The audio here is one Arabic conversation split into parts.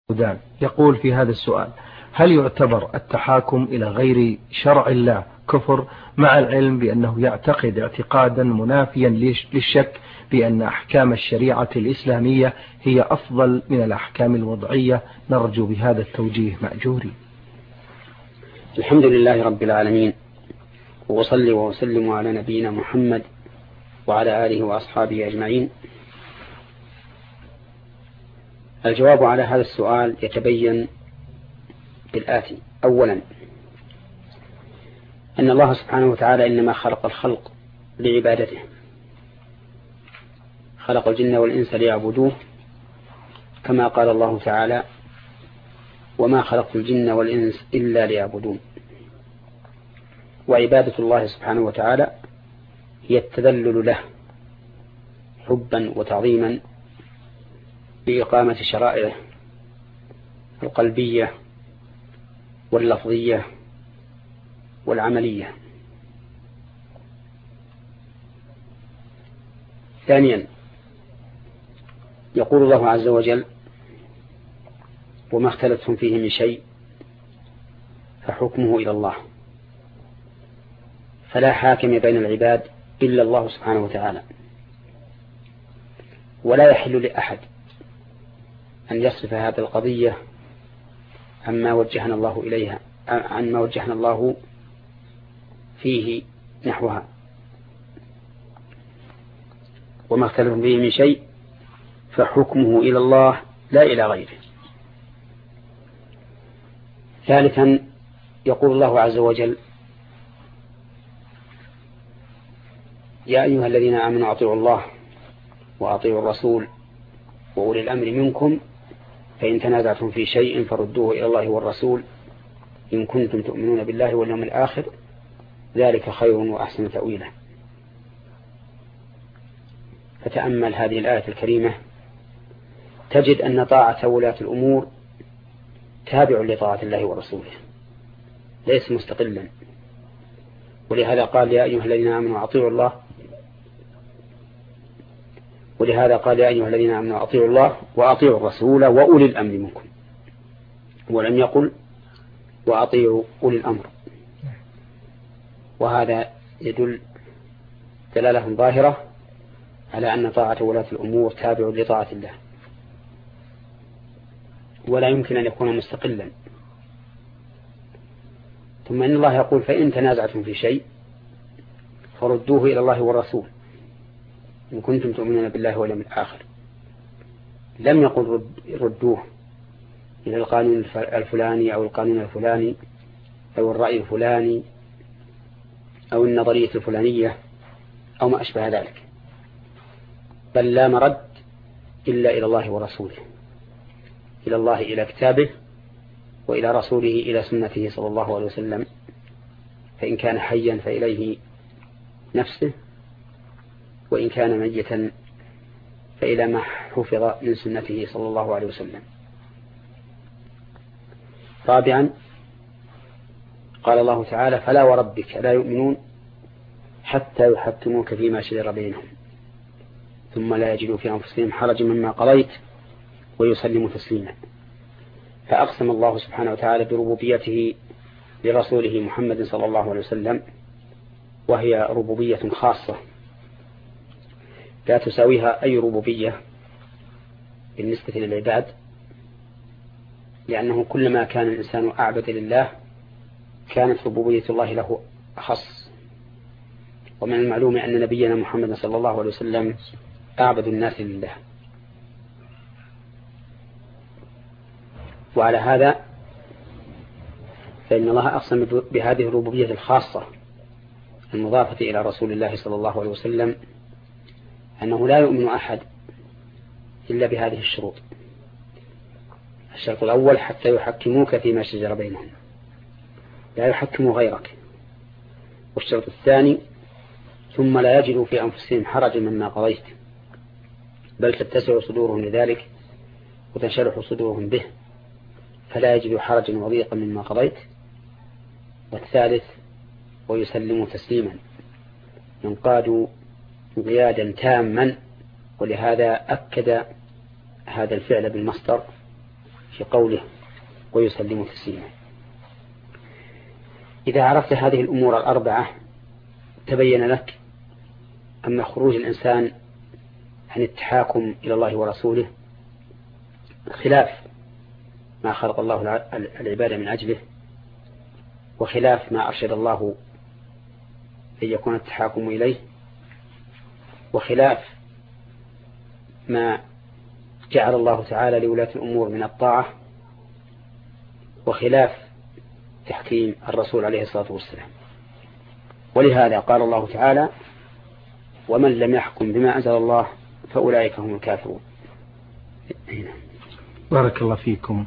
السودان يقول في هذا السؤال: هل يعتبر التحاكم إلى غير شرع الله كفر، مع العلم بأنه يعتقد اعتقادا منافيا للشك بأن أحكام الشريعة الإسلامية هي أفضل من الأحكام الوضعية؟ نرجو بهذا التوجيه مأجورين. الحمد لله رب العالمين، وصلي وسلم على نبينا محمد وعلى آله وأصحابه أجمعين. الجواب على هذا السؤال يتبين بالآتي: أولا، أن الله سبحانه وتعالى إنما خلق الخلق لعبادته، خلق الجن والإنس ليعبدوه، كما قال الله تعالى: وما خلقت الجن والإنس إلا ليعبدون. وعبادة الله سبحانه وتعالى هي التذلل له حبا وتعظيما بإقامة شرائعه القلبية واللفظية والعملية. ثانيا، يقول الله عز وجل: وما اختلفتم فيه من شيء فحكمه إلى الله. فلا حاكم بين العباد إلا الله سبحانه وتعالى، ولا يحل لأحد أن يصرف هذه القضية عما وجهنا الله إليها، عما وجهنا الله فيه نحوها. وما اختلفتم فيه من شيء فحكمه إلى الله لا إلى غيره. ثالثا، يقول الله عز وجل: يا أيها الذين آمنوا أطيعوا الله وأطيعوا الرسول وأولي الأمر منكم فإن تنازعتم في شيء فردوه إلى الله والرسول إن كنتم تؤمنون بالله واليوم الآخر ذلك خير وأحسن تأويلا. فتأمل هذه الآية الكريمة تجد أن طاعة ولاة الأمور تابع لطاعة الله ورسوله، ليس مستقلا. ولهذا قال: يا أيها الذين آمنوا أطيعوا الله، ولهذا قال: يا أيها الذين آمنوا أطيعوا الله وأطيعوا الرسول وأولي الأمر منكم، ولم يقل وأطيعوا أولي الأمر. وهذا يدل دلالة ظاهرة على أن طاعة ولاة الأمور تابع لطاعة الله، ولا يمكن أن يكون مستقلا. ثم إن الله يقول: فإن تنازعتم في شيء فردوه إلى الله والرسول إن كنتم تؤمنون بالله واليوم الآخر. لم يقل ردوه إلى القانون الفلاني أو القانون الفلاني أو الرأي الفلاني أو النظرية الفلانية أو ما أشبه ذلك، بل لا مرد إلا إلى الله ورسوله، إلى الله إلى كتابه، وإلى رسوله إلى سنته صلى الله عليه وسلم، فإن كان حيا فإليه نفسه، وإن كان ميتا فإلى ما حفظ من سنته صلى الله عليه وسلم. رابعا، قال الله تعالى: فلا وربك لا يؤمنون حتى يحكموك فيما شجر بينهم ثم لا يجدوا في أنفسهم حرجا مما قضيت ويسلموا تسليما. فأقسم الله سبحانه وتعالى بربوبيته لرسوله محمد صلى الله عليه وسلم، وهي ربوبية خاصة لا تساويها أي ربوبية بالنسبة للعباد، لأنه كلما كان الإنسان أعبد لله كانت ربوبية الله له أخص. ومن المعلوم أن نبينا محمد صلى الله عليه وسلم أعبد الناس لله. وعلى هذا فإن الله أقسم بهذه الربوبية الخاصة المضافة إلى رسول الله صلى الله عليه وسلم أنه لا يؤمن أحد إلا بهذه الشروط. الشرط الأول: حتى يحكموك فيما شجر بينهم، لا يحكموا غيرك. والشرط الثاني: ثم لا يجدوا في أنفسهم حرجا مما قضيت، بل تتسع صدورهم لذلك وتنشرح صدورهم به، فلا يجدوا حرجا وضيقا مما قضيت. والثالث: ويسلموا تسليما، ينقادوا انقيادا تاما. ولهذا أكد هذا الفعل بالمصدر في قوله ويسلم تسليما. إذا عرفت هذه الأمور الأربعة تبين لك أن خروج الإنسان عن التحاكم إلى الله ورسوله خلاف ما خلق الله العبادة من أجله، وخلاف ما أرشد الله أن يكون التحاكم إليه، وخلاف ما جعل الله تعالى لولاة الأمور من الطاعة، وخلاف تحكيم الرسول عليه الصلاة والسلام. ولهذا قال الله تعالى ومن لم يحكم بما أنزل الله فأولئك هم الكافرون. بارك الله فيكم.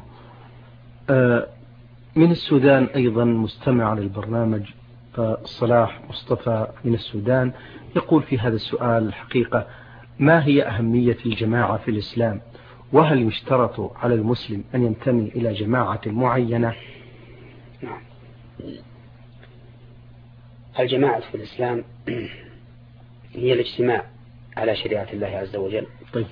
من السودان أيضا مستمع للبرنامج صلاح مصطفى من السودان يقول في هذا السؤال الحقيقة: ما هي أهمية الجماعة في الإسلام؟ وهل يشترط على المسلم أن ينتمي إلى جماعة معينة؟ نعم. الجماعة في الإسلام هي الاجتماع على شريعة الله عز وجل. طيب.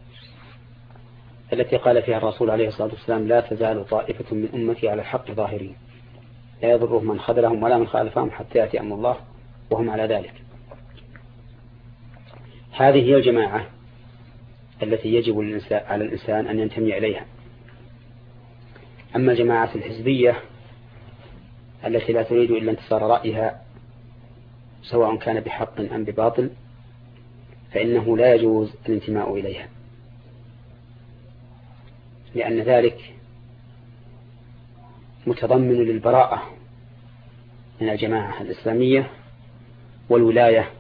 التي قال فيها الرسول عليه الصلاة والسلام لا تزال طائفة من أمتي على الحق ظاهرين لا يضرهم من خذلهم ولا من خالفهم حتى يأتي أمر الله وهم على ذلك. هذه هي الجماعة التي يجب على الإنسان أن ينتمي إليها. أما الجماعة الحزبية التي لا تريد إلا انتصار رأيها سواء كان بحق أم بباطل فإنه لا يجوز الانتماء إليها، لأن ذلك متضمن للبراءة من الجماعة الإسلامية والولاية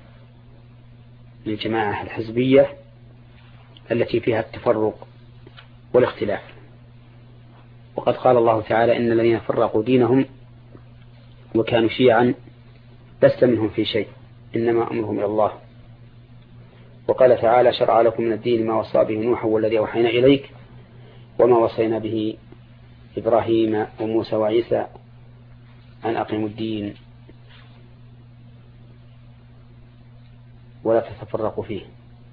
للجماعة الحزبية التي فيها التفرق والاختلاف. وقد قال الله تعالى إن الذين فرقوا دينهم وكانوا شيعا لست منهم في شيء إنما أمرهم إلى الله. وقال تعالى شرع لكم من الدين ما وصى به نوح والذي أوحينا إليك وما وصينا به إبراهيم وموسى وعيسى أن أقيموا الدين ولا تتفرقوا فيه.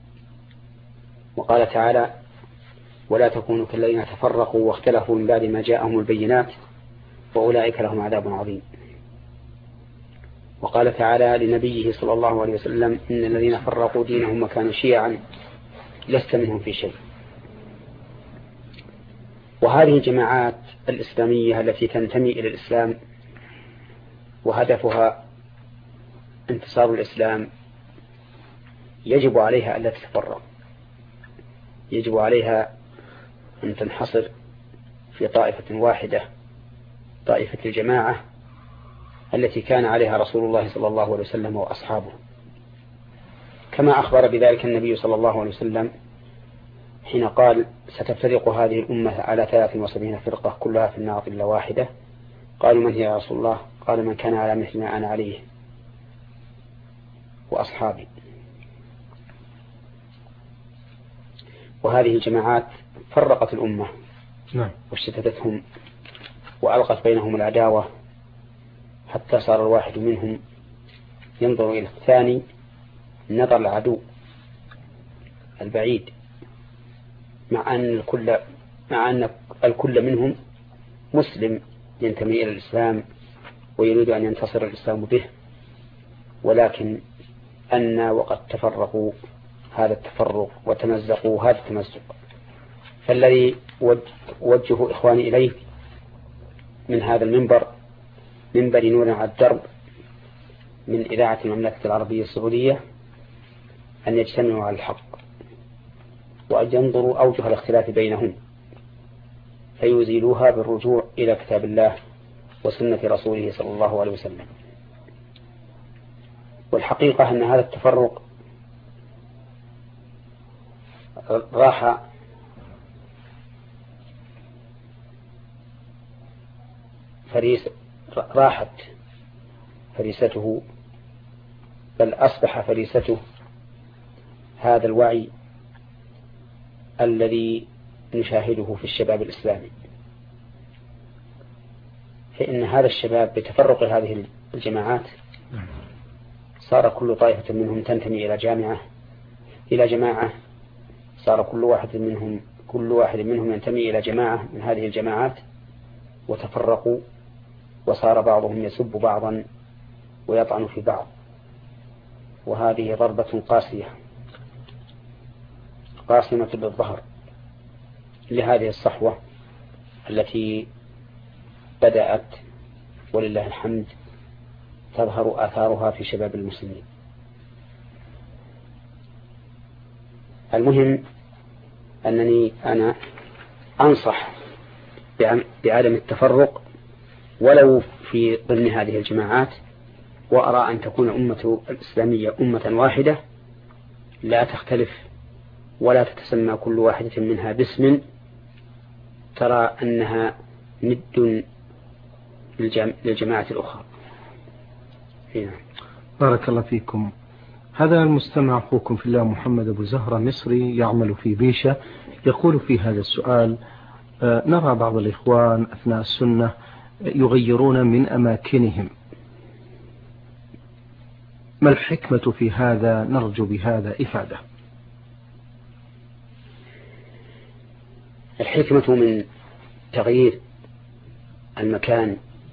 وقال تعالى ولا تكونوا كالذين تفرقوا واختلفوا من بعد ما جاءهم البينات وأولئك لهم عذاب عظيم. وقال تعالى لنبيه صلى الله عليه وسلم إن الذين فرقوا دينهم وكانوا شيعا لست منهم في شيء. وهذه الجماعات الإسلامية التي تنتمي إلى الإسلام وهدفها انتصار الإسلام يجب عليها ألا تتفرق، يجب عليها أن تنحصر في طائفة واحدة، طائفة الجماعة التي كان عليها رسول الله صلى الله عليه وسلم وأصحابه، كما أخبر بذلك النبي صلى الله عليه وسلم حين قال ستفترق هذه الأمة على 73 فرقة كلها في النار إلا واحدة. قالوا من هي يا رسول الله؟ قال من كان على مثل ما أنا عليه وأصحابي. وهذه الجماعات فرقت الأمة وشتتتهم وألقت بينهم العداوة حتى صار الواحد منهم ينظر إلى الثاني نظر العدو البعيد، مع أن الكل منهم مسلم ينتمي إلى الإسلام ويريد أن ينتصر الإسلام به، ولكن وقد تفرقوا هذا التفرق وتمزقوا هذا التمزق. فالذي وجه إخواني إليه من هذا المنبر، منبر نور على الدرب من إذاعة المملكة العربية السعودية، أن يجتمعوا على الحق وأن ينظروا أوجه الاختلاف بينهم فيزيلوها بالرجوع إلى كتاب الله وسنة رسوله صلى الله عليه وسلم. والحقيقة أن هذا التفرق راحت فريسته، بل أصبح فريسته هذا الوعي الذي نشاهده في الشباب الإسلامي. فإن هذا الشباب بتفرق هذه الجماعات صار كل طائفة منهم تنتمي إلى جماعة، صار كل واحد منهم كل واحد منهم ينتمي إلى جماعة من هذه الجماعات وتفرقوا وصار بعضهم يسب بعضا ويطعن في بعض، وهذه ضربة قاسمة للظهر لهذه الصحوة التي بدأت ولله الحمد تظهر آثارها في شباب المسلمين. المهم أنني أنا أنصح بعدم التفرق ولو في ضمن هذه الجماعات، وأرى أن تكون الأمة الإسلامية أمة واحدة لا تختلف ولا تتسمى كل واحدة منها باسم ترى أنها ند للجماعة الأخرى. هنا. بارك الله فيكم. هذا المستمع أخوكم في الله محمد أبو زهرة مصري يعمل في بيشة، يقول في هذا السؤال: نرى بعض الإخوان أثناء السنة يغيرون من أماكنهم، ما الحكمة في هذا؟ نرجو بهذا إفادة. الحكمة من تغيير المكان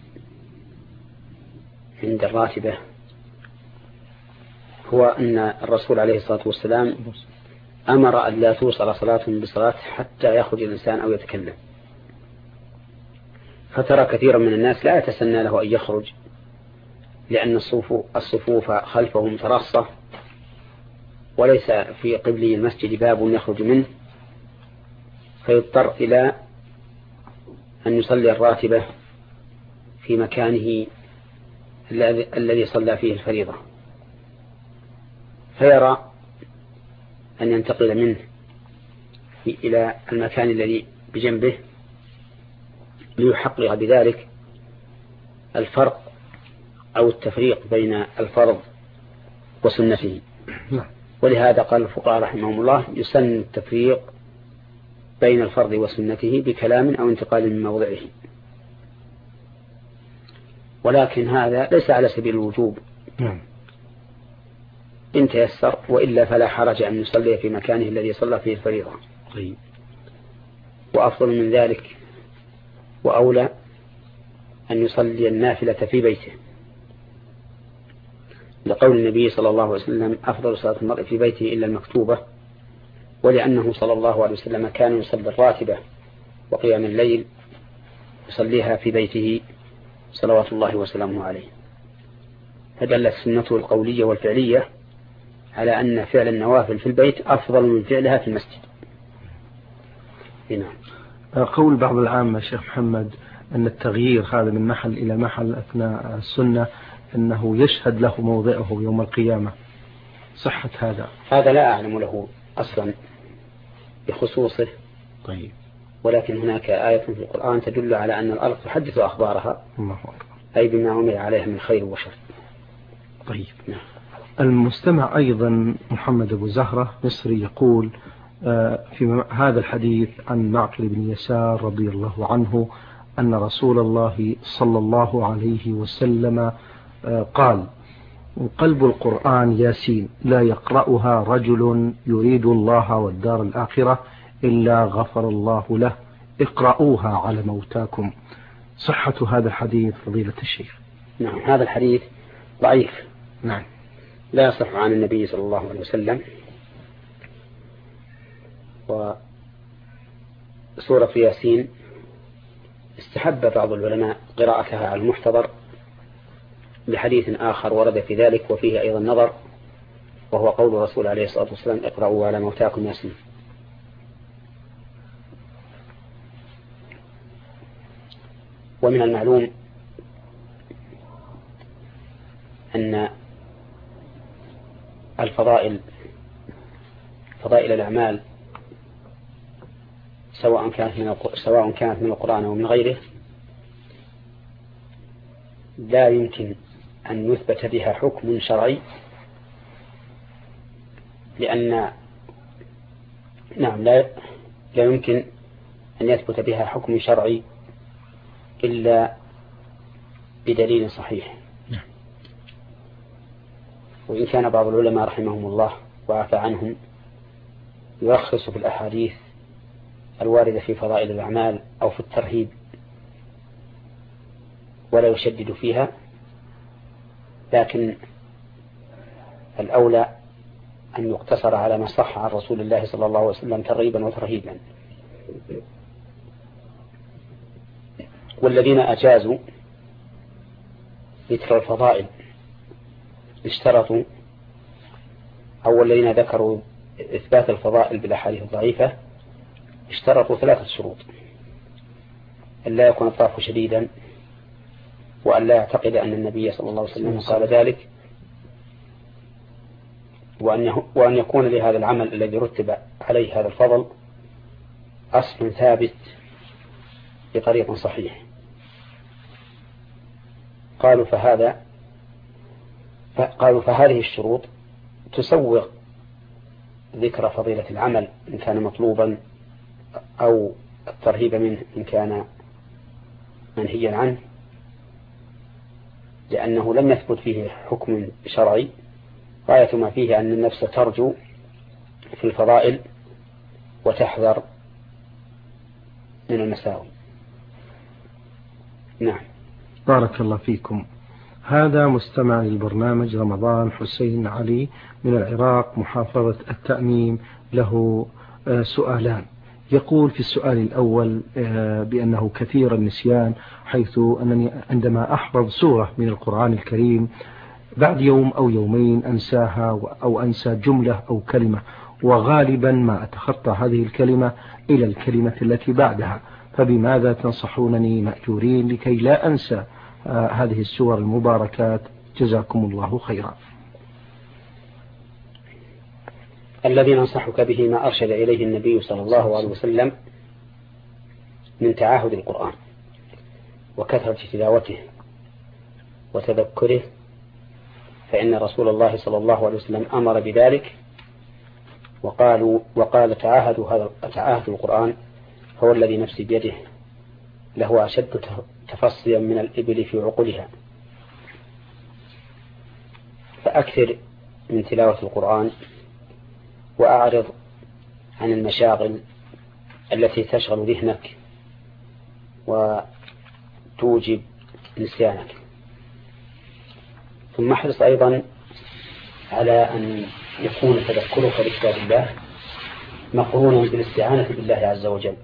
عند الراتبة هو أن الرسول عليه الصلاة والسلام أمر أن لا توصل صلاة بصلاة حتى يخرج الإنسان أو يتكلم، فترى كثيرا من الناس لا يتسنى له أن يخرج لأن الصفوف خلفه متراصة وليس في قبل المسجد باب يخرج منه، فيضطر إلى أن يصلي الراتبة في مكانه الذي صلى فيه الفريضة، فيرى أن ينتقل منه إلى المكان الذي بجنبه ليحقق بذلك الفرق أو التفريق بين الفرض وسنته. ولهذا قال الفقهاء رحمهم الله: يسن التفريق بين الفرض وسنته بكلام أو انتقال من موضعه، ولكن هذا ليس على سبيل الوجوب إن تيسر، وإلا فلا حرج أن يصلي في مكانه الذي صلى فيه الفريضة. وأفضل من ذلك وأولى أن يصلي النافلة في بيته، لقول النبي صلى الله عليه وسلم: أفضل صلاة المرء في بيته إلا المكتوبة، ولأنه صلى الله عليه وسلم كان يصلي الراتبة وقيام الليل يصليها في بيته صلوات الله وسلامه عليه، فدلت سنته القولية والفعلية على أن فعل النوافل في البيت أفضل من فعلها في المسجد. هنا. قول بعض العامة شيخ محمد أن التغيير هذا من محل إلى محل أثناء السنة أنه يشهد له موضعه يوم القيامة، صحة هذا؟ هذا لا أعلم له أصلا بخصوصه. طيب. ولكن هناك آية في القرآن تدل على أن الأرض تحدث أخبارها، الله أكبر، أي بما عمل عليها من خير وشر. طيب. نعم. المستمع أيضا محمد أبو زهرة مصري يقول في هذا الحديث عن معقل بن يسار رضي الله عنه أن رسول الله صلى الله عليه وسلم قال: قلب القرآن ياسين لا يقرأها رجل يريد الله والدار الآخرة إلا غفر الله له، اقرأوها على موتاكم. صحة هذا الحديث فضيلة الشيخ؟ نعم، هذا الحديث ضعيف. نعم، لا يصح عن النبي صلى الله عليه وسلم. وسورة ياسين استحب بعض العلماء قراءتها على المحتضر لحديث آخر ورد في ذلك وفيه أيضا نظر، وهو قول الرسول عليه الصلاة والسلام: اقرأوا على موتاكم ياسين. ومن المعلوم أن فضائل الأعمال سواء كانت من القرآن أو من غيره لا يمكن أن يثبت بها حكم شرعي، لأن لا يمكن أن يثبت بها حكم شرعي إلا بدليل صحيح. وإن كان بعض العلماء رحمهم الله وعفى عنهم يرخص في الأحاديث الواردة في فضائل الأعمال أو في الترهيب ولا يشدد فيها، لكن الأولى أن يقتصر على ما صح عن رسول الله صلى الله عليه وسلم ترغيبا وترهيبا. والذين أجازوا ذكر الفضائل اشترطوا، أو الذين ذكروا إثبات الفضائل بالأحاديث الضعيفة اشترطوا 3 شروط: أن لا يكون الطرف شديدا، وأن لا يعتقد أن النبي صلى الله عليه وسلم قال ذلك، وأن يكون لهذا العمل الذي رتب عليه هذا الفضل أصل ثابت بطريق صحيح. قالوا فهذه الشروط تسوغ ذكر فضيلة العمل إن كان مطلوبا أو الترهيب منه إن كان منهيا عنه، لأنه لم يثبت فيه حكم شرعي، غاية ما فيه أن النفس ترجو في الفضائل وتحذر من المساوي. نعم. بارك الله فيكم. هذا مستمع للبرنامج رمضان حسين علي من العراق محافظة التأميم، له سؤالان. يقول في السؤال الأول بأنه كثير النسيان، حيث أنني عندما أحفظ سورة من القرآن الكريم بعد يوم أو يومين أنساها أو أنسى جملة أو كلمة، وغالبا ما أتخطى هذه الكلمة إلى الكلمة التي بعدها، فبماذا تنصحونني مأجورين لكي لا أنسى هذه السور المباركات؟ جزاكم الله خيرا. الذي ننصحك به ما أرشد إليه النبي صلى الله عليه وسلم من تعاهد القرآن وكثرة تلاوته وتذكره، فإن رسول الله صلى الله عليه وسلم أمر بذلك وقال تعاهد القرآن هو الذي نفسي بيده، له أشد تفصيا من الإبل في عقلها. فأكثر من تلاوة القرآن وأعرض عن المشاغل التي تشغل ذهنك وتوجب نسيانك. ثم احرص أيضا على أن يكون تذكرك لكتاب الله مقرونا بالاستعانة بالله عز وجل،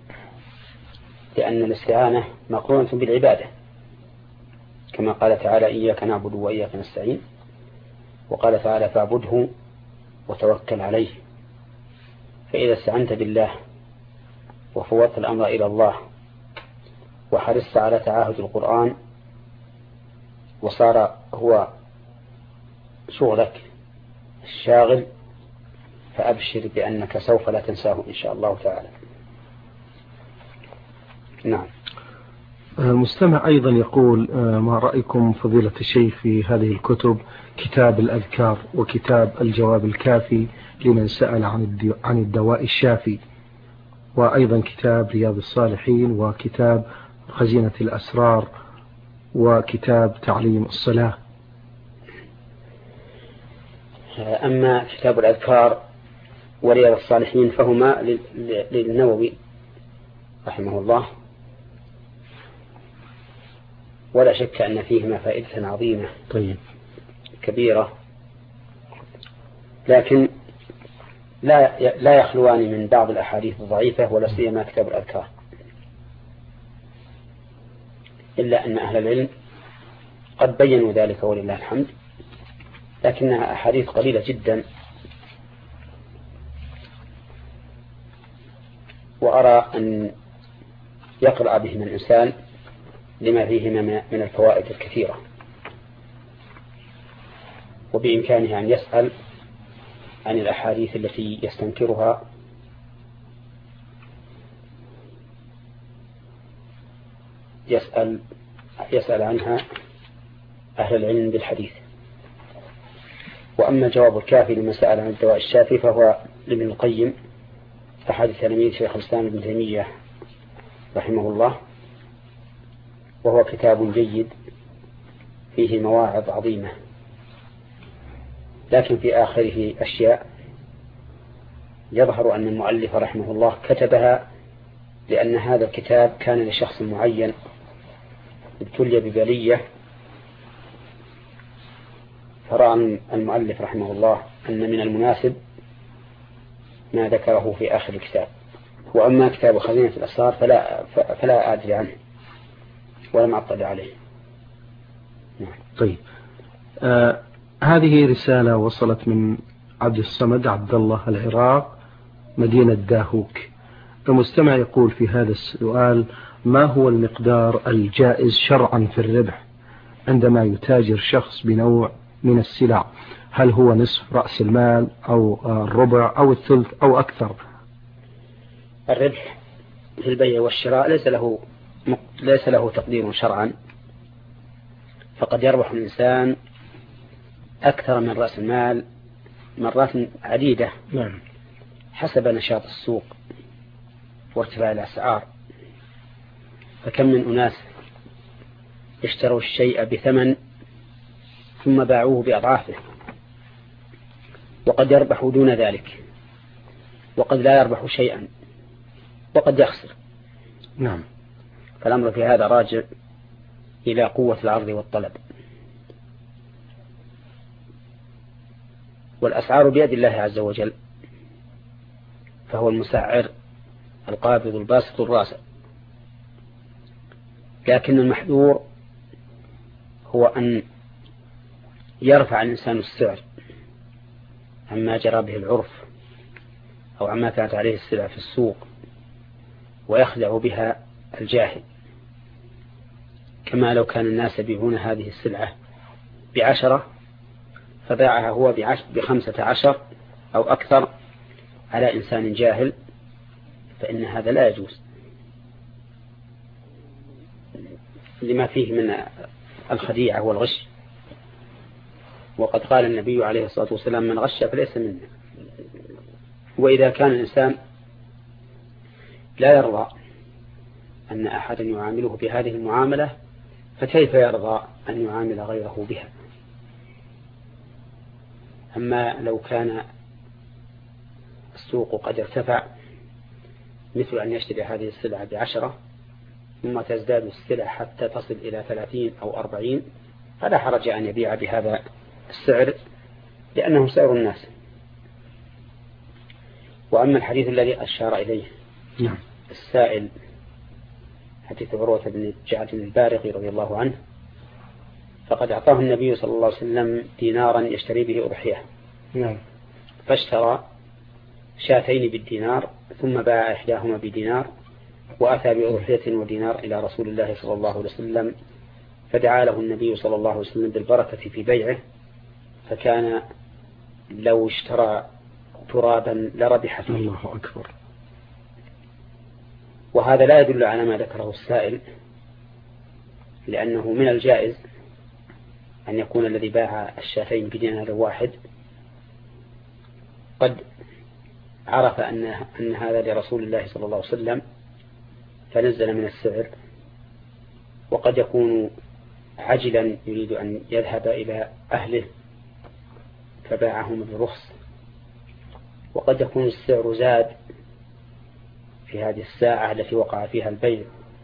لأن الاستعانة مقرونة بالعبادة، كما قال تعالى إياك نعبد وإياك نستعين، وقال تعالى فاعبده وتوكل عليه. فإذا استعنت بالله وفوضت الأمر إلى الله وحرصت على تعاهد القرآن وصار هو شغلك الشاغل، فأبشر بأنك سوف لا تنساه إن شاء الله تعالى. نعم. المستمع أيضا يقول ما رأيكم فضيلة الشيخ في هذه الكتب، كتاب الأذكار وكتاب الجواب الكافي لمن سأل عن الدواء الشافي، وأيضا كتاب رياض الصالحين وكتاب خزينة الأسرار وكتاب تعليم الصلاة؟ أما كتاب الأذكار ورياض الصالحين فهما للنووي رحمه الله، ولا شك أن فيهما فائدة عظيمة كبيرة، لكن لا يخلوان من بعض الأحاديث الضعيفة، ولا سيما كتاب الأذكار، إلا أن أهل العلم قد بينوا ذلك ولله الحمد، لكنها أحاديث قليلة جدا، وأرى أن يقرأ بهما الإنسان لما فيهما من الفوائد الكثيرة، وبإمكانه أن يسأل عن الأحاديث التي يستنكرها يسأل عنها أهل العلم بالحديث. وأما الجواب الكافي لمن سأل عن الدواء الشافي فهو لابن القيم أحد تلاميذ شيخ الإسلام ابن تيمية رحمه الله، وهو كتاب جيد فيه مواعظ عظيمة، لكن في آخره أشياء يظهر أن المؤلف رحمه الله كتبها لأن هذا الكتاب كان لشخص معين ابتلي ببلية، فرأى المؤلف رحمه الله أن من المناسب ما ذكره في آخر الكتاب. وأما كتاب خزينة الأسرار فلا أدري عنه ولم أطلع عليه. طيب، هذه رسالة وصلت من عبد الصمد عبد الله، العراق، مدينة داهوك. المستمع يقول في هذا السؤال: ما هو المقدار الجائز شرعا في الربح عندما يتاجر شخص بنوع من السلع؟ هل هو نصف رأس المال أو الربع أو الثلث أو أكثر؟ الربح في البيع والشراء ليس له تقدير شرعا، فقد يربح الإنسان أكثر من رأس المال مرات عديدة حسب نشاط السوق وارتفاع الأسعار. فكم من أناس اشتروا الشيء بثمن ثم باعوه بأضعافه، وقد يربح دون ذلك، وقد لا يربح شيئا، وقد يخسر. نعم. فالأمر في هذا راجع إلى قوة العرض والطلب، والأسعار بيد الله عز وجل، فهو المسعر القابض الباسط الراسع. لكن المحذور هو أن يرفع الإنسان السعر عما جرى به العرف أو عما كانت عليه السلع في السوق ويخدع بها الجاهل، كما لو كان الناس يبيعون هذه السلعة ب10 فباعها هو ب15 أو أكثر على إنسان جاهل، فإن هذا لا يجوز لما فيه من الخديعة والغش. وقد قال النبي عليه الصلاة والسلام: من غش فليس منا. وإذا كان الإنسان لا يرضى أن أحدا يعامله بهذه المعاملة، فكيف يرضى أن يعامل غيره بها؟ أما لو كان السوق قد ارتفع، مثل أن يشتري هذه السلعة ب10 ثم تزداد السلع حتى تصل إلى 30 أو 40، فلا حرج أن يبيع بهذا السعر لأنه سعر الناس. وأما الحديث الذي أشار إليه السائل، حديث عروة بن جعد البارقي رضي الله عنه، فقد أعطاه النبي صلى الله عليه وسلم دينارا يشتري به أضحية، فاشترى 2 بالدينار ثم باع إحداهما بدينار، وأتى بأضحية ودينار إلى رسول الله صلى الله عليه وسلم، فدعا له النبي صلى الله عليه وسلم بالبركة في بيعه، فكان لو اشترى ترابا لربح فيه. الله أكبر. وهذا لا يدل على ما ذكره السائل، لأنه من الجائز أن يكون الذي باع 2 بدينار واحد قد عرف أن هذا لرسول الله صلى الله عليه وسلم فنزل من السعر، وقد يكون عجلا يريد أن يذهب إلى أهله فباعهم برخص، وقد يكون السعر زاد في هذه الساعة التي وقع فيها البيع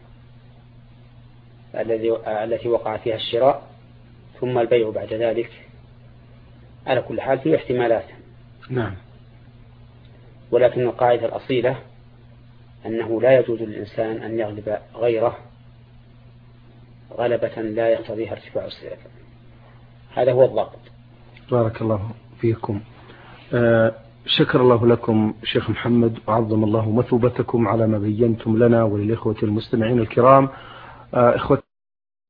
التي وقع فيها الشراء، ثم البيع بعد ذلك. على كل حال فيه احتمالات. نعم. ولكن القاعدة الأصيلة أنه لا يجوز للإنسان أن يغلب غيره غلبة لا يقتضيها ارتفاع السعر. هذا هو الضابط. بارك الله فيكم. شكر الله لكم شيخ محمد، وعظم الله مثوبتكم على ما بينتم لنا وللإخوة المستمعين الكرام. إخوة